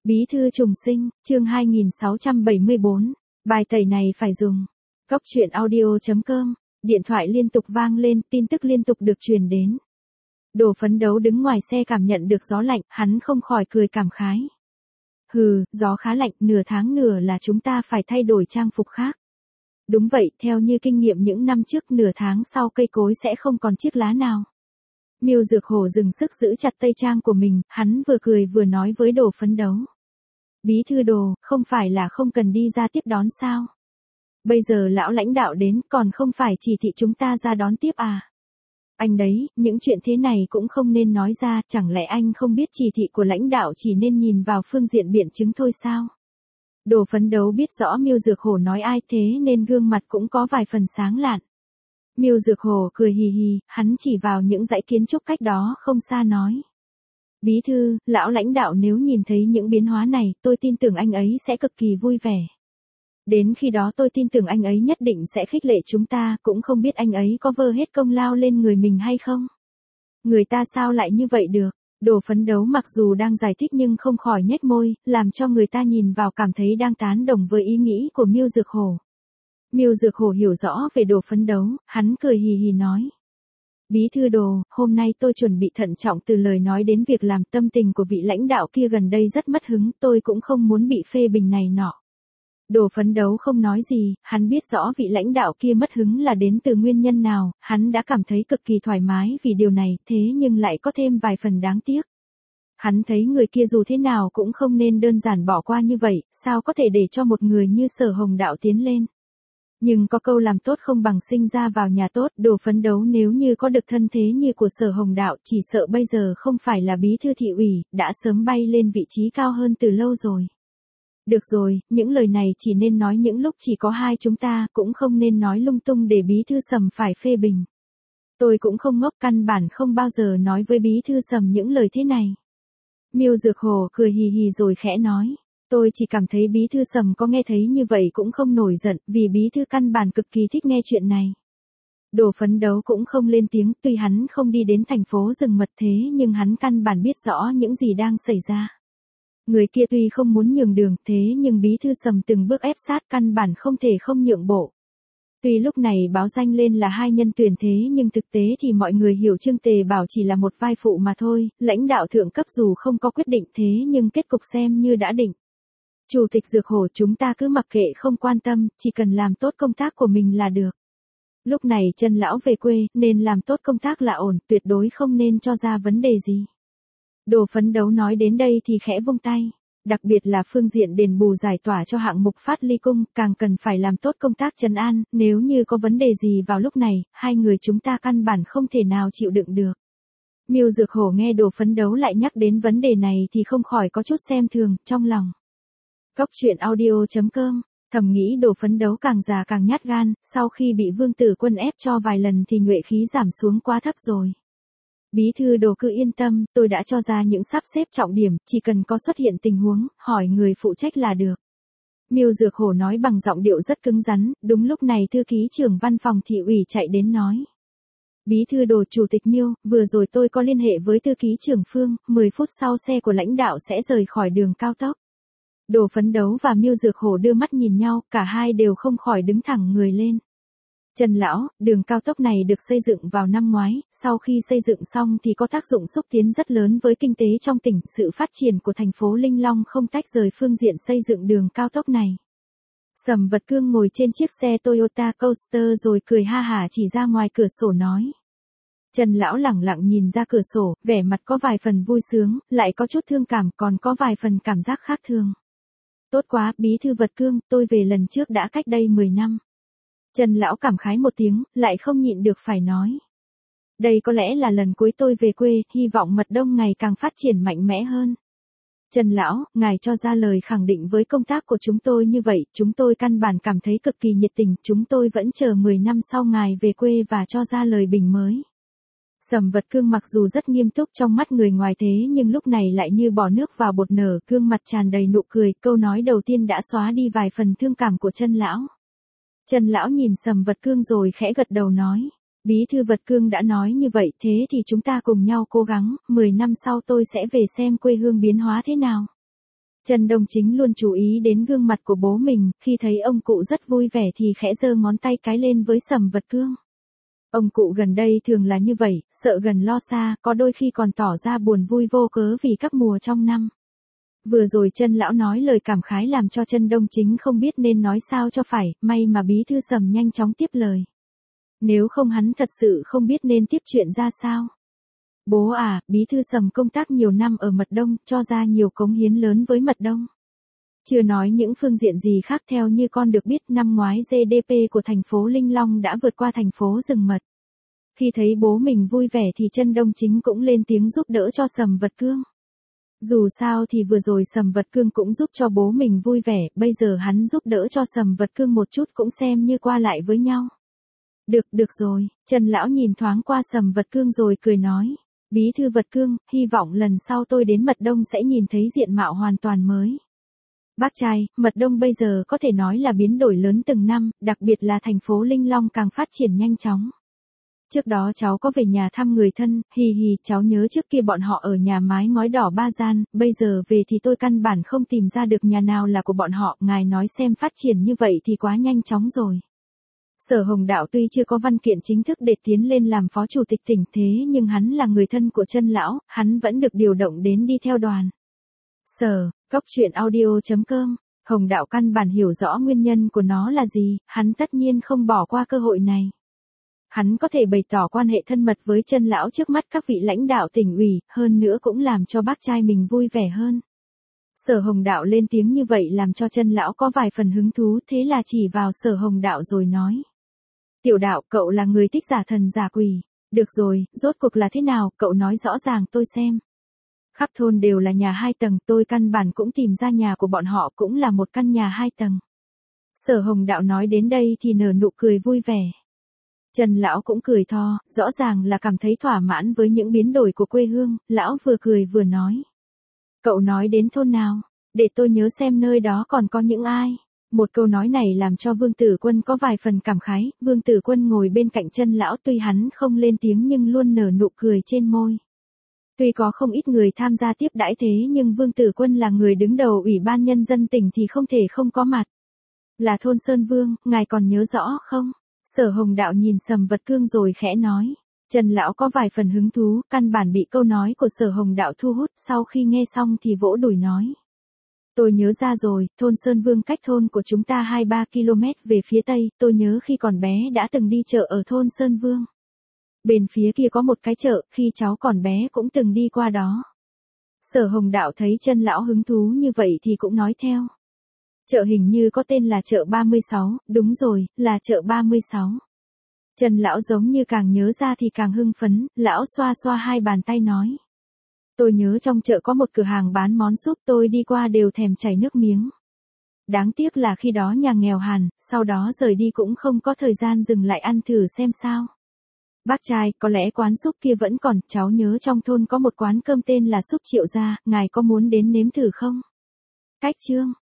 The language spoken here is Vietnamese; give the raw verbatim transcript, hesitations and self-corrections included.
Bí thư trùng sinh, chương hai nghìn sáu trăm bảy mươi bốn, bài tẩy này phải dùng. Cốc truyện audio.com, điện thoại liên tục vang lên, tin tức liên tục được truyền đến. Đồ phấn đấu đứng ngoài xe cảm nhận được gió lạnh, hắn không khỏi cười cảm khái. Hừ, gió khá lạnh, nửa tháng nửa là chúng ta phải thay đổi trang phục khác. Đúng vậy, theo như kinh nghiệm những năm trước, nửa tháng sau cây cối sẽ không còn chiếc lá nào. Miêu Dược Hổ dừng sức giữ chặt tây trang của mình, hắn vừa cười vừa nói với Đồ phấn đấu. Bí thư Đồ, không phải là không cần đi ra tiếp đón sao? Bây giờ lão lãnh đạo đến, còn không phải chỉ thị chúng ta ra đón tiếp à? Anh đấy, những chuyện thế này cũng không nên nói ra, chẳng lẽ anh không biết chỉ thị của lãnh đạo chỉ nên nhìn vào phương diện biện chứng thôi sao? Đồ phấn đấu biết rõ Miêu Dược Hổ nói ai thế nên gương mặt cũng có vài phần sáng lạn. Miêu Dược Hổ cười hì hì, hắn chỉ vào những dãy kiến trúc cách đó không xa nói. Bí thư, lão lãnh đạo nếu nhìn thấy những biến hóa này, tôi tin tưởng anh ấy sẽ cực kỳ vui vẻ. Đến khi đó tôi tin tưởng anh ấy nhất định sẽ khích lệ chúng ta, cũng không biết anh ấy có vơ hết công lao lên người mình hay không. Người ta sao lại như vậy được? Đồ phấn đấu mặc dù đang giải thích nhưng không khỏi nhếch môi, làm cho người ta nhìn vào cảm thấy đang tán đồng với ý nghĩ của Miêu Dược Hổ. Miêu Dược Hổ hiểu rõ về Đồ phấn đấu, hắn cười hì hì nói. Bí thư Đồ, hôm nay tôi chuẩn bị thận trọng từ lời nói đến việc làm, tâm tình của vị lãnh đạo kia gần đây rất mất hứng, tôi cũng không muốn bị phê bình này nọ. Đồ phấn đấu không nói gì, hắn biết rõ vị lãnh đạo kia mất hứng là đến từ nguyên nhân nào, hắn đã cảm thấy cực kỳ thoải mái vì điều này, thế nhưng lại có thêm vài phần đáng tiếc. Hắn thấy người kia dù thế nào cũng không nên đơn giản bỏ qua như vậy, sao có thể để cho một người như Sở Hồng Đạo tiến lên. Nhưng có câu làm tốt không bằng sinh ra vào nhà tốt, Đồ phấn đấu nếu như có được thân thế như của Sở Hồng Đạo, chỉ sợ bây giờ không phải là bí thư thị ủy, đã sớm bay lên vị trí cao hơn từ lâu rồi. Được rồi, những lời này chỉ nên nói những lúc chỉ có hai chúng ta, cũng không nên nói lung tung để bí thư Sầm phải phê bình. Tôi cũng không ngốc, căn bản không bao giờ nói với bí thư Sầm những lời thế này. Miêu Dược Hổ cười hì hì rồi khẽ nói. Tôi chỉ cảm thấy bí thư Sầm có nghe thấy như vậy cũng không nổi giận, vì bí thư căn bản cực kỳ thích nghe chuyện này. Đồ phấn đấu cũng không lên tiếng, tuy hắn không đi đến thành phố rừng mật thế nhưng hắn căn bản biết rõ những gì đang xảy ra. Người kia tuy không muốn nhường đường thế nhưng bí thư Sầm từng bước ép sát, căn bản không thể không nhượng bộ. Tuy lúc này báo danh lên là hai nhân tuyển thế nhưng thực tế thì mọi người hiểu Trương Tề Bảo chỉ là một vai phụ mà thôi, lãnh đạo thượng cấp dù không có quyết định thế nhưng kết cục xem như đã định. Chủ tịch Dược Hổ, chúng ta cứ mặc kệ không quan tâm, chỉ cần làm tốt công tác của mình là được. Lúc này Trần lão về quê, nên làm tốt công tác là ổn, tuyệt đối không nên cho ra vấn đề gì. Đồ phấn đấu nói đến đây thì khẽ vung tay. Đặc biệt là phương diện đền bù giải tỏa cho hạng mục Phát Ly Cung, càng cần phải làm tốt công tác trấn an, nếu như có vấn đề gì vào lúc này, hai người chúng ta căn bản không thể nào chịu đựng được. Miêu Dược Hổ nghe Đồ phấn đấu lại nhắc đến vấn đề này thì không khỏi có chút xem thường, trong lòng. Cốc truyện audio.com, thầm nghĩ Đồ phấn đấu càng già càng nhát gan, sau khi bị Vương Tử Quân ép cho vài lần thì nhuệ khí giảm xuống quá thấp rồi. Bí thư Đồ cứ yên tâm, tôi đã cho ra những sắp xếp trọng điểm, chỉ cần có xuất hiện tình huống, hỏi người phụ trách là được. Miêu Dược Hổ nói bằng giọng điệu rất cứng rắn, đúng lúc này thư ký trưởng văn phòng thị ủy chạy đến nói. Bí thư Đồ, chủ tịch Miêu, vừa rồi tôi có liên hệ với thư ký trưởng Phương, mười phút sau xe của lãnh đạo sẽ rời khỏi đường cao tốc. Đồ phấn đấu và Miêu Dược Hổ đưa mắt nhìn nhau, cả hai đều không khỏi đứng thẳng người lên. Trần lão, đường cao tốc này được xây dựng vào năm ngoái, sau khi xây dựng xong thì có tác dụng xúc tiến rất lớn với kinh tế trong tỉnh, sự phát triển của thành phố Linh Long không tách rời phương diện xây dựng đường cao tốc này. Sầm Vật Cương ngồi trên chiếc xe Toyota Coaster rồi cười ha hả chỉ ra ngoài cửa sổ nói. Trần lão lẳng lặng nhìn ra cửa sổ, vẻ mặt có vài phần vui sướng, lại có chút thương cảm, còn có vài phần cảm giác khác thường. Tốt quá, bí thư Vật Cương, tôi về lần trước đã cách đây mười năm. Trần lão cảm khái một tiếng, lại không nhịn được phải nói. Đây có lẽ là lần cuối tôi về quê, hy vọng Mật Đông ngày càng phát triển mạnh mẽ hơn. Trần lão, ngài cho ra lời khẳng định với công tác của chúng tôi như vậy, chúng tôi căn bản cảm thấy cực kỳ nhiệt tình, chúng tôi vẫn chờ mười năm sau ngài về quê và cho ra lời bình mới. Sầm Vật Cương mặc dù rất nghiêm túc trong mắt người ngoài thế nhưng lúc này lại như bỏ nước vào bột nở, gương mặt tràn đầy nụ cười, câu nói đầu tiên đã xóa đi vài phần thương cảm của Trần lão. Trần lão nhìn Sầm Vật Cương rồi khẽ gật đầu nói, bí thư Vật Cương đã nói như vậy, thế thì chúng ta cùng nhau cố gắng, mười năm sau tôi sẽ về xem quê hương biến hóa thế nào. Trần Đông Chính luôn chú ý đến gương mặt của bố mình, khi thấy ông cụ rất vui vẻ thì khẽ giơ ngón tay cái lên với Sầm Vật Cương. Ông cụ gần đây thường là như vậy, sợ gần lo xa, có đôi khi còn tỏ ra buồn vui vô cớ vì các mùa trong năm. Vừa rồi Trần lão nói lời cảm khái làm cho Trần Đông Chính không biết nên nói sao cho phải, may mà bí thư Sầm nhanh chóng tiếp lời. Nếu không hắn thật sự không biết nên tiếp chuyện ra sao. Bố à, bí thư Sầm công tác nhiều năm ở Mật Đông, cho ra nhiều cống hiến lớn với Mật Đông. Chưa nói những phương diện gì khác, theo như con được biết năm ngoái giê đê pê của thành phố Linh Long đã vượt qua thành phố Rừng Mật. Khi thấy bố mình vui vẻ thì Trần Đông Chính cũng lên tiếng giúp đỡ cho Sầm Vật Cương. Dù sao thì vừa rồi Sầm Vật Cương cũng giúp cho bố mình vui vẻ, bây giờ hắn giúp đỡ cho Sầm Vật Cương một chút cũng xem như qua lại với nhau. Được, được rồi, Trần lão nhìn thoáng qua Sầm Vật Cương rồi cười nói. Bí thư Vật Cương, hy vọng lần sau tôi đến Mật Đông sẽ nhìn thấy diện mạo hoàn toàn mới. Bác trai, Mật Đông bây giờ có thể nói là biến đổi lớn từng năm, đặc biệt là thành phố Linh Long càng phát triển nhanh chóng. Trước đó cháu có về nhà thăm người thân, hì hì, cháu nhớ trước kia bọn họ ở nhà mái ngói đỏ ba gian, bây giờ về thì tôi căn bản không tìm ra được nhà nào là của bọn họ, ngài nói xem phát triển như vậy thì quá nhanh chóng rồi. Sở Hồng Đạo tuy chưa có văn kiện chính thức để tiến lên làm phó chủ tịch tỉnh thế nhưng hắn là người thân của Trân lão, hắn vẫn được điều động đến đi theo đoàn. Sở, Cốc Truyện Audio chấm com, Hồng Đạo căn bản hiểu rõ nguyên nhân của nó là gì, hắn tất nhiên không bỏ qua cơ hội này. Hắn có thể bày tỏ quan hệ thân mật với Trân lão trước mắt các vị lãnh đạo tỉnh ủy, hơn nữa cũng làm cho bác trai mình vui vẻ hơn. Sở Hồng Đạo lên tiếng như vậy làm cho Trân lão có vài phần hứng thú, thế là chỉ vào Sở Hồng Đạo rồi nói. Tiểu Đạo, cậu là người thích giả thần giả quỷ. Được rồi, rốt cuộc là thế nào, cậu nói rõ ràng tôi xem. Khắp thôn đều là nhà hai tầng, tôi căn bản cũng tìm ra nhà của bọn họ cũng là một căn nhà hai tầng. Sở Hồng Đạo nói đến đây thì nở nụ cười vui vẻ. Trần lão cũng cười to, rõ ràng là cảm thấy thỏa mãn với những biến đổi của quê hương, lão vừa cười vừa nói. Cậu nói đến thôn nào, để tôi nhớ xem nơi đó còn có những ai. Một câu nói này làm cho Vương Tử Quân có vài phần cảm khái, Vương Tử Quân ngồi bên cạnh Trân lão tuy hắn không lên tiếng nhưng luôn nở nụ cười trên môi. Tuy có không ít người tham gia tiếp đãi thế nhưng Vương Tử Quân là người đứng đầu Ủy ban Nhân dân tỉnh thì không thể không có mặt. Là thôn Sơn Vương, ngài còn nhớ rõ không? Sở Hồng Đạo nhìn Sầm Vật Cương rồi khẽ nói. Trần lão có vài phần hứng thú, căn bản bị câu nói của Sở Hồng Đạo thu hút, sau khi nghe xong thì vỗ đùi nói. Tôi nhớ ra rồi, thôn Sơn Vương cách thôn của chúng ta hai ba ki lô mét về phía tây, tôi nhớ khi còn bé đã từng đi chợ ở thôn Sơn Vương. Bên phía kia có một cái chợ, khi cháu còn bé cũng từng đi qua đó. Sở Hồng Đạo thấy Trân lão hứng thú như vậy thì cũng nói theo. Chợ hình như có tên là chợ ba mươi sáu, đúng rồi, là chợ ba mươi sáu. Trần lão giống như càng nhớ ra thì càng hưng phấn, lão xoa xoa hai bàn tay nói. Tôi nhớ trong chợ có một cửa hàng bán món súp, tôi đi qua đều thèm chảy nước miếng. Đáng tiếc là khi đó nhà nghèo hàn, sau đó rời đi cũng không có thời gian dừng lại ăn thử xem sao. Bác trai, có lẽ quán súp kia vẫn còn, cháu nhớ trong thôn có một quán cơm tên là Súp Triệu Gia, ngài có muốn đến nếm thử không? Cách chương